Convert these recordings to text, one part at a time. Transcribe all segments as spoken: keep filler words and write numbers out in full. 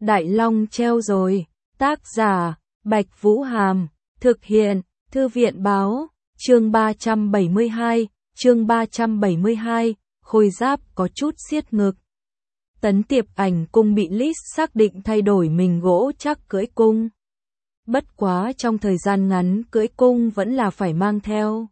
Đại Long treo rồi. Tác giả, Bạch Vũ Hàm. Thực hiện, Thư viện Báo. Chương ba trăm bảy mươi hai, chương ba trăm bảy mươi hai, khôi giáp có chút siết ngực. Tấn Tiệp Ảnh cung bị Liz xác định thay đổi mình gỗ chắc cưỡi cung. Bất quá trong thời gian ngắn cưỡi cung vẫn là phải mang theo.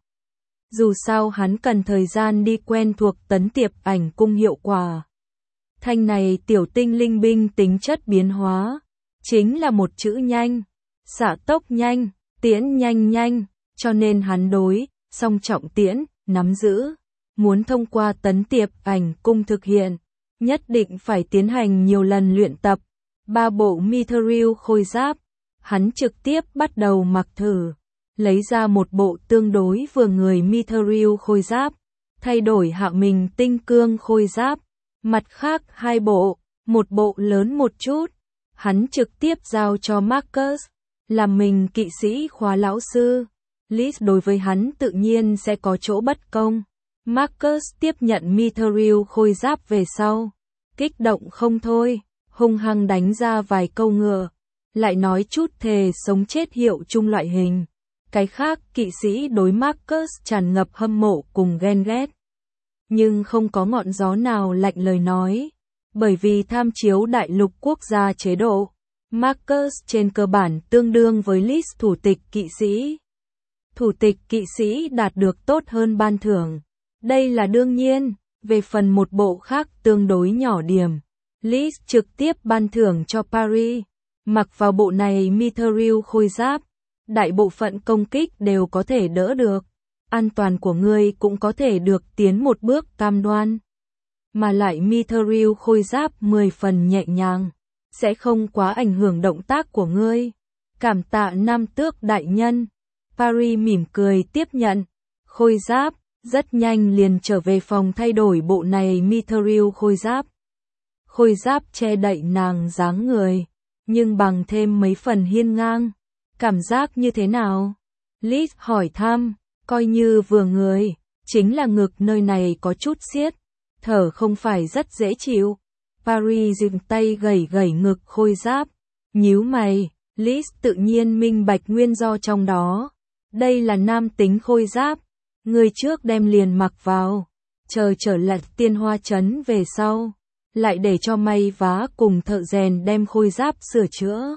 Dù sao hắn cần thời gian đi quen thuộc Tấn Tiệp Ảnh cung hiệu quả. Thanh này tiểu tinh linh binh tính chất biến hóa, chính là một chữ nhanh, xạ tốc nhanh, tiễn nhanh nhanh, cho nên hắn đối, song trọng tiễn, nắm giữ, muốn thông qua Tấn Tiệp Ảnh cung thực hiện, nhất định phải tiến hành nhiều lần luyện tập. Ba bộ Mithril khôi giáp, hắn trực tiếp bắt đầu mặc thử, lấy ra một bộ tương đối vừa người Mithril khôi giáp, thay đổi hạ mình tinh cương khôi giáp, mặt khác hai bộ, một bộ lớn một chút, hắn trực tiếp giao cho Marcus, làm mình kỵ sĩ khóa lão sư. Liz đối với hắn tự nhiên sẽ có chỗ bất công. Marcus tiếp nhận Mithril khôi giáp về sau, kích động không thôi, hung hăng đánh ra vài câu ngựa, lại nói chút thề sống chết hiệu chung loại hình. Cái khác kỵ sĩ đối Marcus tràn ngập hâm mộ cùng ghen ghét. Nhưng không có ngọn gió nào lạnh lời nói, bởi vì tham chiếu đại lục quốc gia chế độ, Marcus trên cơ bản tương đương với Liz thủ tịch kỵ sĩ. Thủ tịch kỵ sĩ đạt được tốt hơn ban thưởng, đây là đương nhiên. Về phần một bộ khác tương đối nhỏ điểm, Liz trực tiếp ban thưởng cho Paris. Mặc vào bộ này Mithril khôi giáp, đại bộ phận công kích đều có thể đỡ được, an toàn của ngươi cũng có thể được tiến một bước cam đoan. Mà lại Mithril khôi giáp mười phần nhẹ nhàng, sẽ không quá ảnh hưởng động tác của ngươi. Cảm tạ Nam Tước đại nhân. Paris mỉm cười tiếp nhận khôi giáp, rất nhanh liền trở về phòng thay đổi bộ này Mithril khôi giáp. Khôi giáp che đậy nàng dáng người, nhưng bằng thêm mấy phần hiên ngang. Cảm giác như thế nào? Liz hỏi thăm, coi như vừa người, chính là ngực nơi này có chút siết, thở không phải rất dễ chịu. Paris dừng tay gẩy gẩy ngực khôi giáp, nhíu mày. Liz tự nhiên minh bạch nguyên do trong đó. Đây là nam tính khôi giáp, người trước đem liền mặc vào, chờ trở lại Tiên Hoa Trấn về sau, lại để cho may vá cùng thợ rèn đem khôi giáp sửa chữa.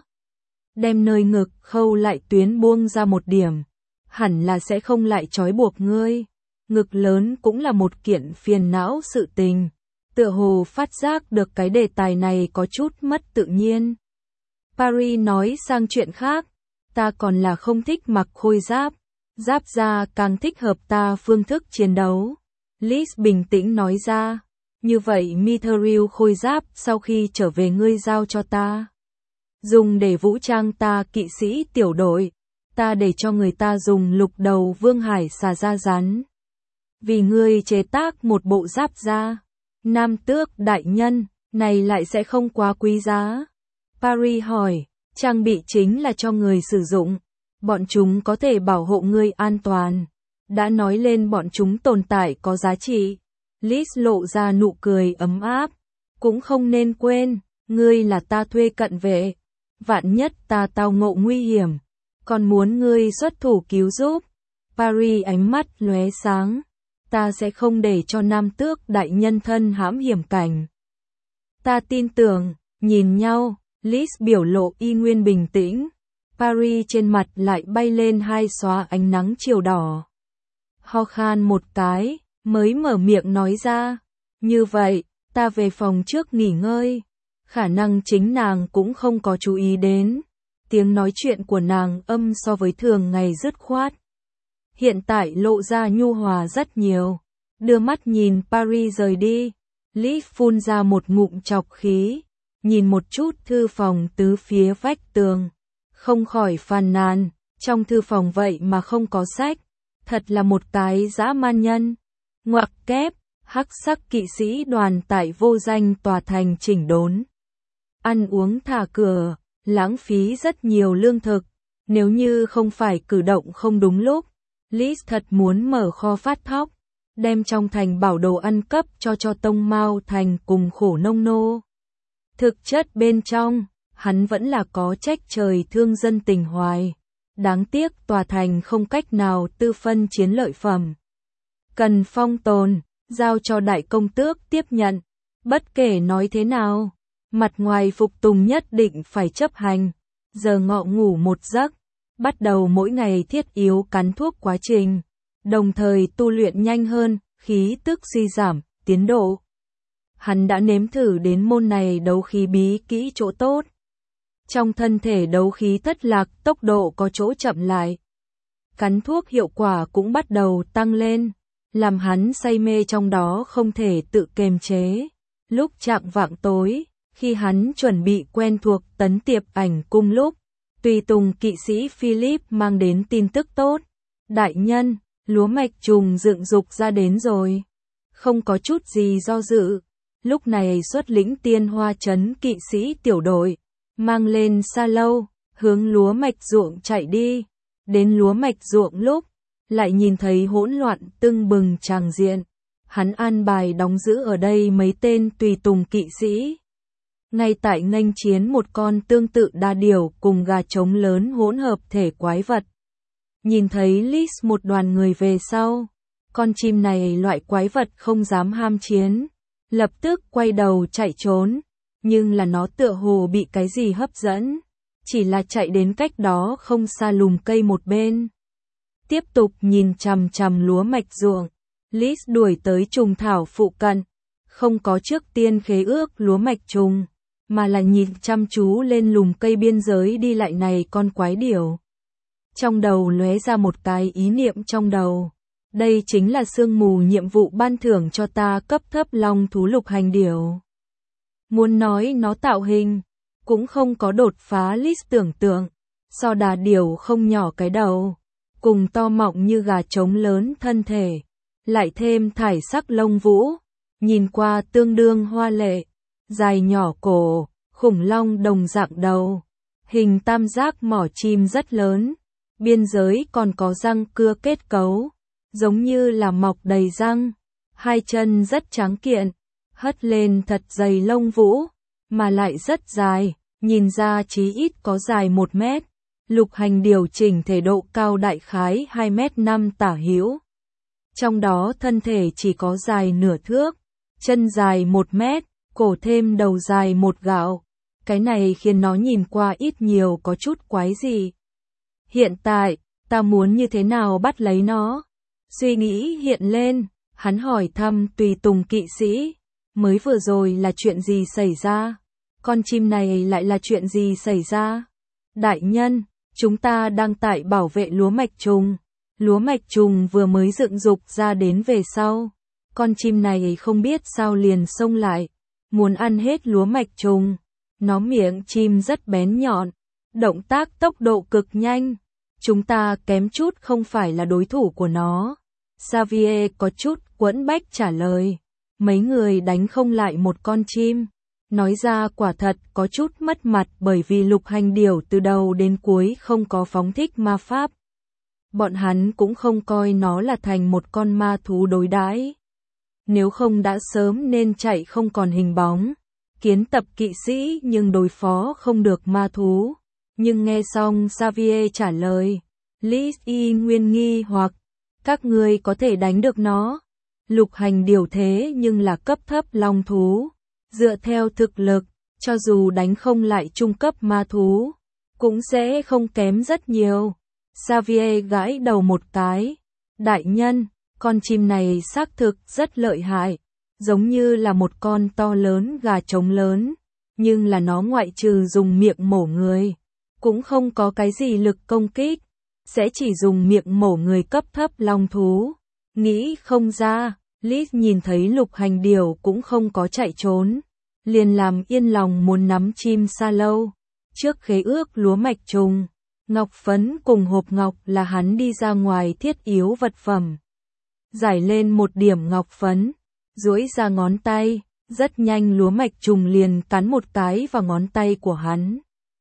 Đem nơi ngực khâu lại tuyến buông ra một điểm, hẳn là sẽ không lại trói buộc ngươi. Ngực lớn cũng là một kiện phiền não sự tình, tựa hồ phát giác được cái đề tài này có chút mất tự nhiên. Paris nói sang chuyện khác, ta còn là không thích mặc khôi giáp, giáp da càng thích hợp ta phương thức chiến đấu. Liz bình tĩnh nói ra, như vậy Mithril khôi giáp sau khi trở về ngươi giao cho ta, dùng để vũ trang ta kỵ sĩ tiểu đội, ta để cho người ta dùng lục đầu vương hải xà da rắn. Vì ngươi chế tác một bộ giáp da. Nam Tước đại nhân, này lại sẽ không quá quý giá. Paris hỏi, trang bị chính là cho người sử dụng, bọn chúng có thể bảo hộ ngươi an toàn. Đã nói lên bọn chúng tồn tại có giá trị. Liz lộ ra nụ cười ấm áp, cũng không nên quên, ngươi là ta thuê cận vệ. Vạn nhất ta tao ngộ nguy hiểm, còn muốn ngươi xuất thủ cứu giúp. Paris ánh mắt lóe sáng, ta sẽ không để cho Nam Tước đại nhân thân hãm hiểm cảnh. Ta tin tưởng. Nhìn nhau, Liz biểu lộ y nguyên bình tĩnh, Paris trên mặt lại bay lên hai xóa ánh nắng chiều đỏ. Ho khan một cái, mới mở miệng nói ra, như vậy, ta về phòng trước nghỉ ngơi. Khả năng chính nàng cũng không có chú ý đến, tiếng nói chuyện của nàng âm so với thường ngày dứt khoát. Hiện tại lộ ra nhu hòa rất nhiều, đưa mắt nhìn Paris rời đi. Liz phun ra một ngụm trọc khí, nhìn một chút thư phòng tứ phía vách tường, không khỏi phàn nàn, trong thư phòng vậy mà không có sách, thật là một cái dã man nhân. Ngoặc kép, hắc sắc kỵ sĩ đoàn tại vô danh tòa thành chỉnh đốn. Ăn uống thả cửa, lãng phí rất nhiều lương thực, nếu như không phải cử động không đúng lúc, Liz thật muốn mở kho phát thóc, đem trong thành bảo đồ ăn cấp cho cho Tông Mao thành cùng khổ nông nô. Thực chất bên trong, hắn vẫn là có trách trời thương dân tình hoài. Đáng tiếc tòa thành không cách nào tư phân chiến lợi phẩm. Cần phong tồn, giao cho đại công tước tiếp nhận. Bất kể nói thế nào, mặt ngoài phục tùng nhất định phải chấp hành. Giờ ngọ ngủ một giấc, bắt đầu mỗi ngày thiết yếu cắn thuốc quá trình, đồng thời tu luyện nhanh hơn, khí tức suy giảm, tiến độ. Hắn đã nếm thử đến môn này đấu khí bí kỹ chỗ tốt. Trong thân thể đấu khí thất lạc, tốc độ có chỗ chậm lại. Cắn thuốc hiệu quả cũng bắt đầu tăng lên, làm hắn say mê trong đó không thể tự kiềm chế. Lúc chạng vạng tối, khi hắn chuẩn bị quen thuộc Tấn Tiệp Ảnh cung lúc, tùy tùng kỵ sĩ Philip mang đến tin tức tốt. Đại nhân, lúa mạch trùng dựng dục ra đến rồi. Không có chút gì do dự. Lúc này xuất lĩnh Tiên Hoa trấn kỵ sĩ tiểu đội, mang lên sa lâu, hướng lúa mạch ruộng chạy đi. Đến lúa mạch ruộng lúc, lại nhìn thấy hỗn loạn tưng bừng tràng diện. Hắn an bài đóng giữ ở đây mấy tên tùy tùng kỵ sĩ. Ngay tại nghênh chiến một con tương tự đa điểu cùng gà trống lớn hỗn hợp thể quái vật. Nhìn thấy Lis một đoàn người về sau, con chim này loại quái vật không dám ham chiến, lập tức quay đầu chạy trốn, nhưng là nó tựa hồ bị cái gì hấp dẫn, chỉ là chạy đến cách đó không xa lùm cây một bên. Tiếp tục nhìn chằm chằm lúa mạch ruộng, Lis đuổi tới trùng thảo phụ cận, không có trước tiên khế ước lúa mạch trùng, mà là nhìn chăm chú lên lùm cây biên giới đi lại này con quái điểu. Trong đầu lóe ra một cái ý niệm trong đầu. Đây chính là sương mù nhiệm vụ ban thưởng cho ta cấp thấp long thú lục hành điểu. Muốn nói nó tạo hình, cũng không có đột phá Lis tưởng tượng. So đà điểu không nhỏ cái đầu, cùng to mọng như gà trống lớn thân thể, lại thêm thải sắc lông vũ, nhìn qua tương đương hoa lệ, dài nhỏ cổ, khủng long đồng dạng đầu, hình tam giác mỏ chim rất lớn, biên giới còn có răng cưa kết cấu, giống như là mọc đầy răng, hai chân rất tráng kiện, hất lên thật dày lông vũ, mà lại rất dài, nhìn ra chí ít có dài một mét. Lục hành điều chỉnh thể độ cao đại khái hai mét năm tả hữu. Trong đó thân thể chỉ có dài nửa thước, chân dài một mét, cổ thêm đầu dài một gạo. Cái này khiến nó nhìn qua ít nhiều có chút quái dị. Hiện tại, ta muốn như thế nào bắt lấy nó? Suy nghĩ hiện lên, hắn hỏi thăm tùy tùng kỵ sĩ. Mới vừa rồi là chuyện gì xảy ra? Con chim này lại là chuyện gì xảy ra? Đại nhân, chúng ta đang tại bảo vệ lúa mạch trùng. Lúa mạch trùng vừa mới dựng dục ra đến về sau. Con chim này không biết sao liền xông lại, muốn ăn hết lúa mạch trùng. Nó miệng chim rất bén nhọn, động tác tốc độ cực nhanh. Chúng ta kém chút không phải là đối thủ của nó. Xavier có chút quẫn bách trả lời. Mấy người đánh không lại một con chim. Nói ra quả thật có chút mất mặt bởi vì lục hành điểu từ đầu đến cuối không có phóng thích ma pháp. Bọn hắn cũng không coi nó là thành một con ma thú đối đãi. Nếu không đã sớm nên chạy không còn hình bóng. Kiến tập kỵ sĩ nhưng đối phó không được ma thú. Nhưng nghe xong Xavier trả lời, Lis y nguyên nghi hoặc, các ngươi có thể đánh được nó. Lục hành điểu thế nhưng là cấp thấp long thú. Dựa theo thực lực, cho dù đánh không lại trung cấp ma thú, cũng sẽ không kém rất nhiều. Xavier gãi đầu một cái. Đại nhân, con chim này xác thực rất lợi hại, giống như là một con to lớn gà trống lớn, nhưng là nó ngoại trừ dùng miệng mổ người, cũng không có cái gì lực công kích, sẽ chỉ dùng miệng mổ người cấp thấp long thú. Nghĩ không ra, Lis nhìn thấy lục hành điểu cũng không có chạy trốn, liền làm yên lòng muốn nắm chim sa lâu. Trước khế ước lúa mạch trùng, ngọc phấn cùng hộp ngọc là hắn đi ra ngoài thiết yếu vật phẩm. Giải lên một điểm ngọc phấn, duỗi ra ngón tay, rất nhanh lúa mạch trùng liền cắn một cái vào ngón tay của hắn.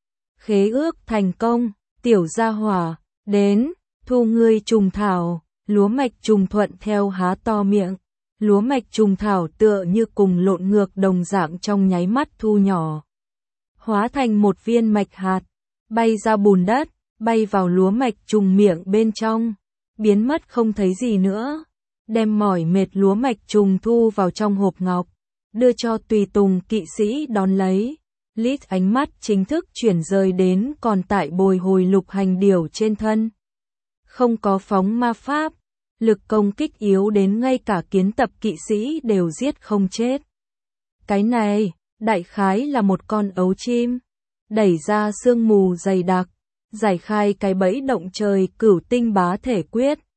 Khế ước thành công, tiểu gia hỏa, đến, thu ngươi trùng thảo. Lúa mạch trùng thuận theo há to miệng. Lúa mạch trùng thảo tựa như cùng lộn ngược đồng dạng trong nháy mắt thu nhỏ. hóa thành một viên mạch hạt, bay ra bùn đất, bay vào lúa mạch trùng miệng bên trong, biến mất không thấy gì nữa. Đem mỏi mệt lúa mạch trùng thu vào trong hộp ngọc, đưa cho tùy tùng kỵ sĩ đón lấy. Lít ánh mắt chính thức chuyển rời đến còn tại bồi hồi lục hành điểu trên thân. Không có phóng ma pháp, lực công kích yếu đến ngay cả kiến tập kỵ sĩ đều giết không chết. Cái này, đại khái là một con ấu chim, đẩy ra sương mù dày đặc, giải khai cái bẫy động trời cửu tinh bá thể quyết,